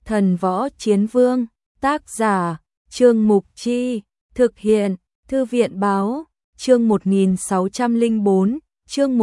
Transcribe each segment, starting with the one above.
Thần Võ Chiến Vương, tác giả, Trương Mục Chi, thực hiện, Thư viện Báo, chương 1604, chương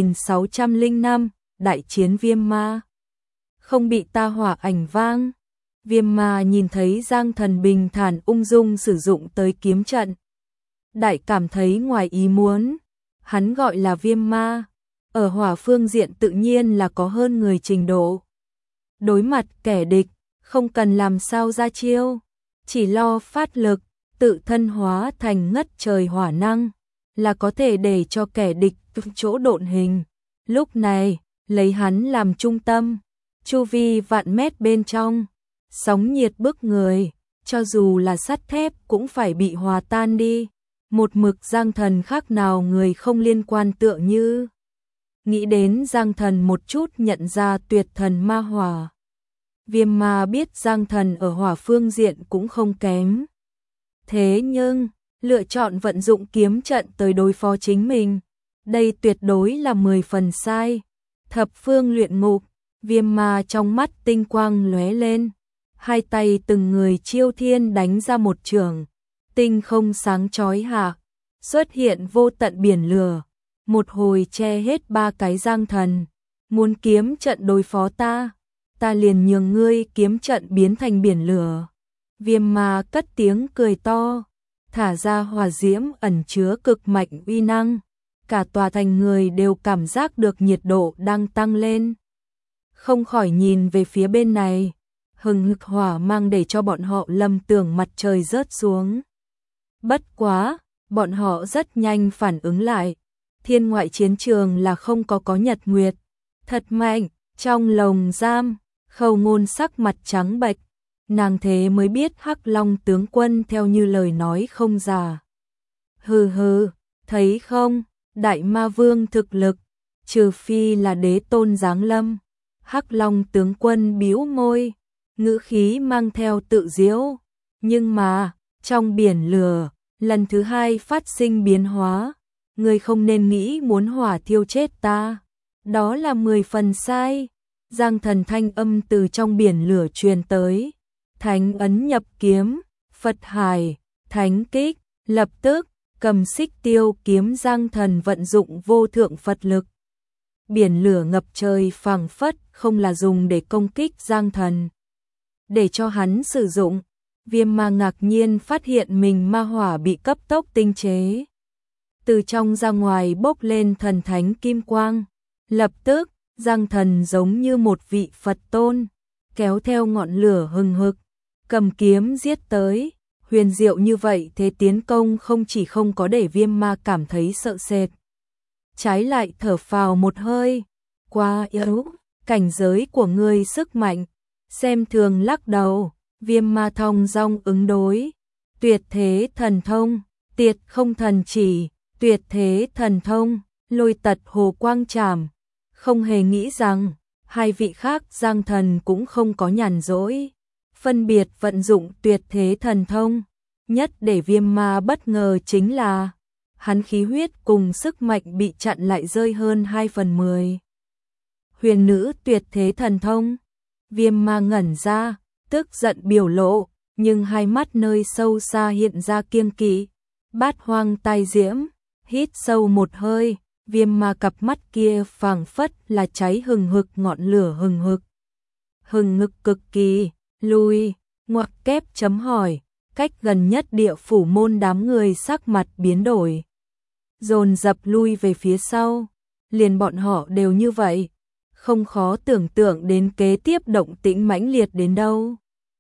1605, Đại chiến Viêm Ma. Không bị ta hỏa ảnh vang. Viêm Ma nhìn thấy Giang Thần bình thản ung dung sử dụng tới kiếm trận. Đại cảm thấy ngoài ý muốn. Hắn gọi là Viêm Ma. Ở hỏa phương diện tự nhiên là có hơn người trình độ. Đối mặt kẻ địch, không cần làm sao ra chiêu. Chỉ lo phát lực, tự thân hóa thành ngất trời hỏa năng. Là có thể để cho kẻ địch chỗ độn hình. Lúc này, lấy hắn làm trung tâm. Chu vi vạn mét bên trong. Sóng nhiệt bức người, cho dù là sắt thép cũng phải bị hòa tan đi. Một mực Giang Thần khác nào người không liên quan tựa như. Nghĩ đến Giang Thần một chút nhận ra tuyệt thần ma hỏa. Viêm Ma biết Giang Thần ở hỏa phương diện cũng không kém. Thế nhưng, lựa chọn vận dụng kiếm trận tới đối phó chính mình. Đây tuyệt đối là 10 phần sai. Thập phương luyện ngục, Viêm Ma trong mắt tinh quang lóe lên. Hai tay từng người chiêu thiên đánh ra một trường. Tinh không sáng chói hạ. Xuất hiện vô tận biển lửa. Một hồi che hết ba cái Giang Thần. Muốn kiếm trận đối phó ta. Ta liền nhường ngươi kiếm trận biến thành biển lửa. Viêm Ma cất tiếng cười to. Thả ra hỏa diễm ẩn chứa cực mạnh uy năng. Cả tòa thành người đều cảm giác được nhiệt độ đang tăng lên. Không khỏi nhìn về phía bên này. Hừng hực hỏa mang để cho bọn họ lầm tưởng mặt trời rớt xuống. Bất quá, bọn họ rất nhanh phản ứng lại. Thiên ngoại chiến trường là không có nhật nguyệt. Thật mạnh, trong lồng giam, Khâu Ngôn sắc mặt trắng bệch. Nàng thế mới biết Hắc Long tướng quân theo như lời nói không giả. Hừ hừ, thấy không, Đại Ma Vương thực lực, trừ phi là đế tôn giáng lâm. Hắc Long tướng quân bĩu môi, ngữ khí mang theo tự giễu. Nhưng mà, trong biển lửa, lần thứ hai phát sinh biến hóa. Người không nên nghĩ muốn hỏa thiêu chết ta. Đó là 10 phần sai. Giang Thần thanh âm từ trong biển lửa truyền tới. Thánh ấn nhập kiếm, Phật hải, thánh kích, lập tức, cầm xích tiêu kiếm Giang Thần vận dụng vô thượng Phật lực. Biển lửa ngập trời phảng phất không là dùng để công kích Giang Thần. Để cho hắn sử dụng, Viêm Ma ngạc nhiên phát hiện mình ma hỏa bị cấp tốc tinh chế. Từ trong ra ngoài bốc lên thần thánh kim quang. Lập tức, Giang Thần giống như một vị Phật tôn, kéo theo ngọn lửa hừng hực, cầm kiếm giết tới. Huyền diệu như vậy thế tiến công không chỉ không có để Viêm Ma cảm thấy sợ sệt. Trái lại thở phào một hơi. Quá yếu, cảnh giới của ngươi sức mạnh. Xem thường lắc đầu, Viêm Ma thong dong ứng đối. Tuyệt thế thần thông, tiệt không thần chỉ, tuyệt thế thần thông, lôi tật hồ quang trảm. Không hề nghĩ rằng, hai vị khác Giang Thần cũng không có nhàn rỗi. Phân biệt vận dụng tuyệt thế thần thông. Nhất để Viêm Ma bất ngờ chính là, hắn khí huyết cùng sức mạnh bị chặn lại rơi hơn 2/10. Huyền nữ tuyệt thế thần thông. Viêm Ma ngẩn ra, tức giận biểu lộ, nhưng hai mắt nơi sâu xa hiện ra kiêng kỵ. Bát hoang tai diễm, hít sâu một hơi, Viêm Ma cặp mắt kia phảng phất là cháy hừng hực ngọn lửa hừng hực. Hừng hực cực kỳ, lui, ngoặc kép chấm hỏi, cách gần nhất địa phủ môn đám người sắc mặt biến đổi. Dồn dập lui về phía sau, liền bọn họ đều như vậy. Không khó tưởng tượng đến kế tiếp động tĩnh mãnh liệt đến đâu.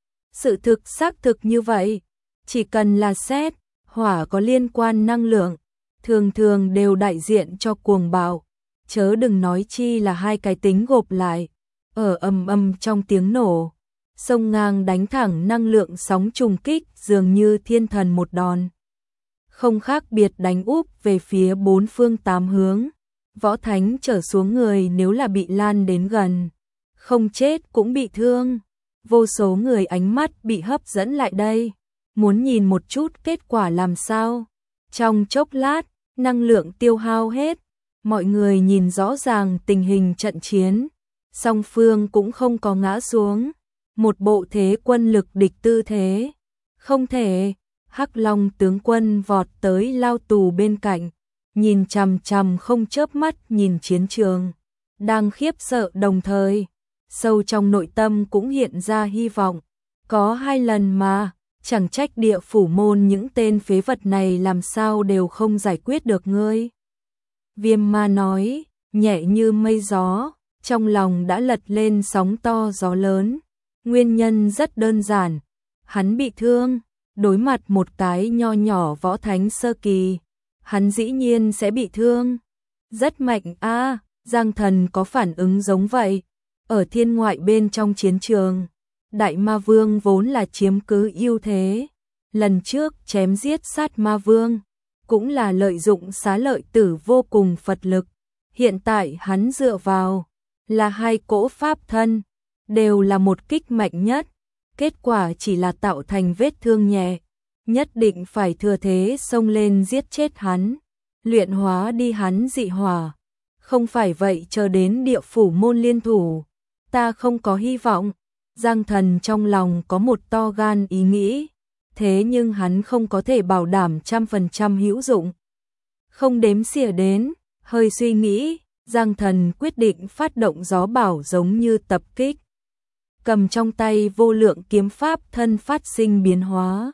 Sự thực xác thực như vậy, chỉ cần là xét, hỏa có liên quan năng lượng, thường thường đều đại diện cho cuồng bạo, chớ đừng nói chi là hai cái tính gộp lại, ở ầm ầm trong tiếng nổ, sông ngang đánh thẳng năng lượng sóng trùng kích dường như thiên thần một đòn. Không khác biệt đánh úp về phía bốn phương tám hướng. Võ thánh trở xuống người nếu là bị lan đến gần, không chết cũng bị thương. Vô số người ánh mắt bị hấp dẫn lại đây, muốn nhìn một chút kết quả làm sao. Trong chốc lát, năng lượng tiêu hao hết, mọi người nhìn rõ ràng tình hình trận chiến. Song phương cũng không có ngã xuống, một bộ thế quân lực địch tư thế. Không thể, Hắc Long tướng quân vọt tới lao tù bên cạnh, nhìn chằm chằm không chớp mắt nhìn chiến trường, đang khiếp sợ đồng thời, sâu trong nội tâm cũng hiện ra hy vọng. Có 2 lần mà, chẳng trách Địa Phủ môn những tên phế vật này làm sao đều không giải quyết được ngươi. Viêm Ma nói, nhẹ như mây gió, trong lòng đã lật lên sóng to gió lớn. Nguyên nhân rất đơn giản, hắn bị thương, đối mặt một cái nho nhỏ võ thánh sơ kỳ, hắn dĩ nhiên sẽ bị thương. Rất mạnh a, Giang Thần có phản ứng giống vậy. Ở thiên ngoại bên trong chiến trường, Đại Ma Vương vốn là chiếm cứ ưu thế. Lần trước chém giết sát Ma Vương, cũng là lợi dụng xá lợi tử vô cùng Phật lực. Hiện tại hắn dựa vào là 2 cỗ pháp thân, đều là một kích mạnh nhất. Kết quả chỉ là tạo thành vết thương nhẹ. Nhất định phải thừa thế xông lên giết chết hắn, luyện hóa đi hắn dị hỏa. Không phải vậy chờ đến Địa Phủ môn liên thủ, ta không có hy vọng. Giang Thần trong lòng có một to gan ý nghĩ, thế nhưng hắn không có thể bảo đảm 100% hữu dụng. Không đếm xỉa đến, hơi suy nghĩ, Giang Thần quyết định phát động gió bảo giống như tập kích. Cầm trong tay vô lượng kiếm pháp thân phát sinh biến hóa.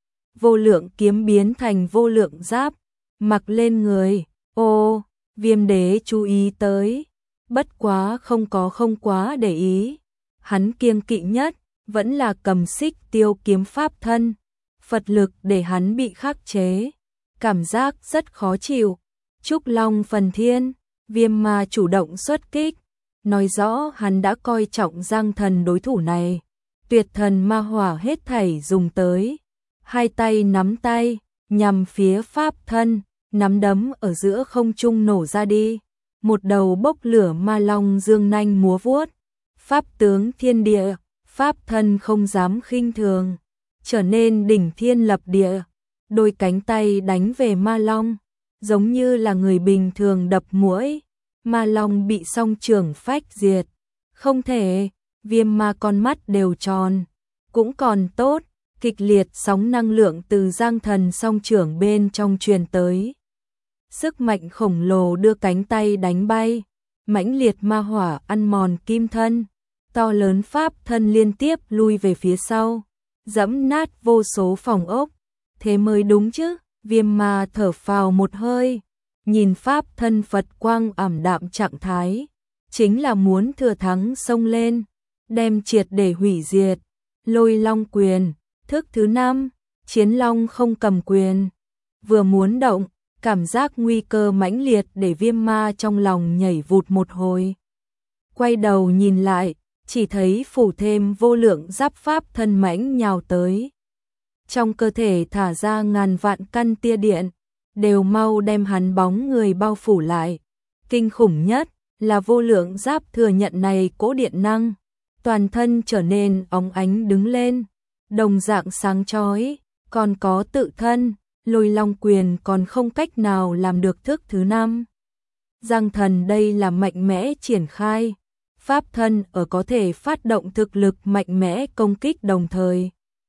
Vô lượng kiếm biến thành vô lượng giáp, mặc lên người. Ô, Viêm Đế chú ý tới, bất quá không quá để ý. Hắn kiêng kỵ nhất vẫn là cầm xích tiêu kiếm pháp thân, Phật lực để hắn bị khắc chế, cảm giác rất khó chịu. Trúc Long Phần Thiên, Viêm Ma chủ động xuất kích, nói rõ hắn đã coi trọng Giang Thần đối thủ này. Tuyệt thần ma hỏa hết thảy dùng tới, 2 tay nắm tay, nhằm phía pháp thân, nắm đấm ở giữa không trung nổ ra đi. Một đầu bốc lửa ma long dương nanh múa vuốt, pháp tướng thiên địa, pháp thân không dám khinh thường, trở nên đỉnh thiên lập địa. Đôi cánh tay đánh về ma long, giống như là người bình thường đập muỗi. Ma long bị song trưởng phách diệt. Không thể, Viêm Ma con mắt đều tròn. Cũng còn tốt, kịch liệt sóng năng lượng từ Giang Thần song trưởng bên trong truyền tới. Sức mạnh khổng lồ đưa cánh tay đánh bay, mãnh liệt ma hỏa ăn mòn kim thân, to lớn pháp thân liên tiếp lui về phía sau, dẫm nát vô số phòng ốc. Thế mới đúng chứ. Viêm Ma thở phào một hơi, nhìn pháp thân Phật quang ảm đạm trạng thái, chính là muốn thừa thắng xông lên, đem triệt để hủy diệt. Lôi Long quyền, thức thứ 5, Chiến Long không cầm quyền. Vừa muốn động, cảm giác nguy cơ mãnh liệt để Viêm Ma trong lòng nhảy vụt một hồi. Quay đầu nhìn lại, chỉ thấy phủ thêm vô lượng giáp pháp thân mãnh nhào tới. Trong cơ thể thả ra ngàn vạn căn tia điện, đều mau đem hắn bóng người bao phủ lại. Kinh khủng nhất là vô lượng giáp thừa nhận này cỗ điện năng, toàn thân trở nên óng ánh đứng lên, đồng dạng sáng chói. Còn có tự thân, Lôi Long quyền còn không cách nào làm được thức thứ 5. Giang Thần đây là mạnh mẽ triển khai, pháp thân ở có thể phát động thực lực mạnh mẽ công kích đồng thời.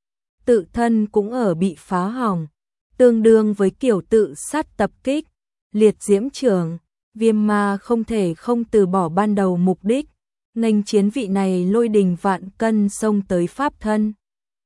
Tự thân cũng ở bị phá hỏng, tương đương với kiểu tự sát tập kích. Liệt diễm trưởng, Viêm Ma không thể không từ bỏ ban đầu mục đích, nghênh chiến vị này lôi đình vạn cân xông tới pháp thân.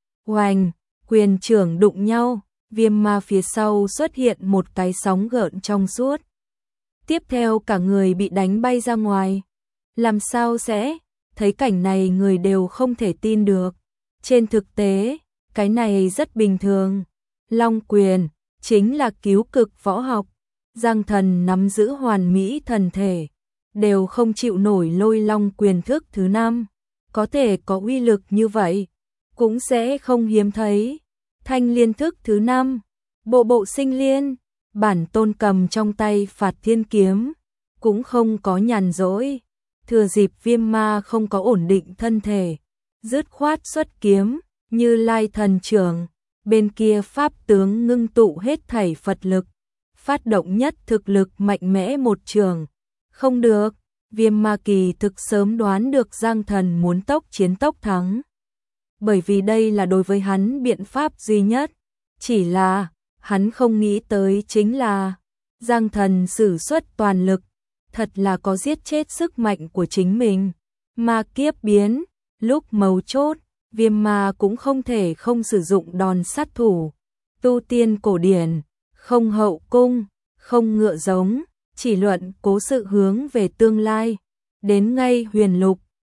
Oanh, quyền trưởng đụng nhau, Viêm Ma phía sau xuất hiện một cái sóng gợn trong suốt. Tiếp theo cả người bị đánh bay ra ngoài. Làm sao sẽ? Thấy cảnh này người đều không thể tin được. Trên thực tế, cái này rất bình thường. Long quyền chính là cứu cực võ học. Giang Thần nắm giữ hoàn mỹ thần thể, đều không chịu nổi Lôi Long quyền thức thứ 5. Có thể có uy lực như vậy, cũng sẽ không hiếm thấy. Thanh liên thức thứ 5, bộ bộ sinh liên, bản tôn cầm trong tay Phạt Thiên kiếm, cũng không có nhàn rỗi. Thừa dịp Viêm Ma không có ổn định thân thể, dứt khoát xuất kiếm, Như Lai thần trưởng. Bên kia pháp tướng ngưng tụ hết thảy Phật lực, phát động nhất thực lực mạnh mẽ một trường. Không được, Viêm Ma kỳ thực sớm đoán được Giang Thần muốn tốc chiến tốc thắng, bởi vì đây là đối với hắn biện pháp duy nhất. Chỉ là, hắn không nghĩ tới chính là Giang Thần sử xuất toàn lực, thật là có giết chết sức mạnh của chính mình. Ma kiếp biến, lúc mấu chốt, Viêm Ma cũng không thể không sử dụng đòn sát thủ. Tu tiên cổ điển, không hậu cung, không ngựa giống, chỉ luận cố sự hướng về tương lai. Đến ngay huyền lục,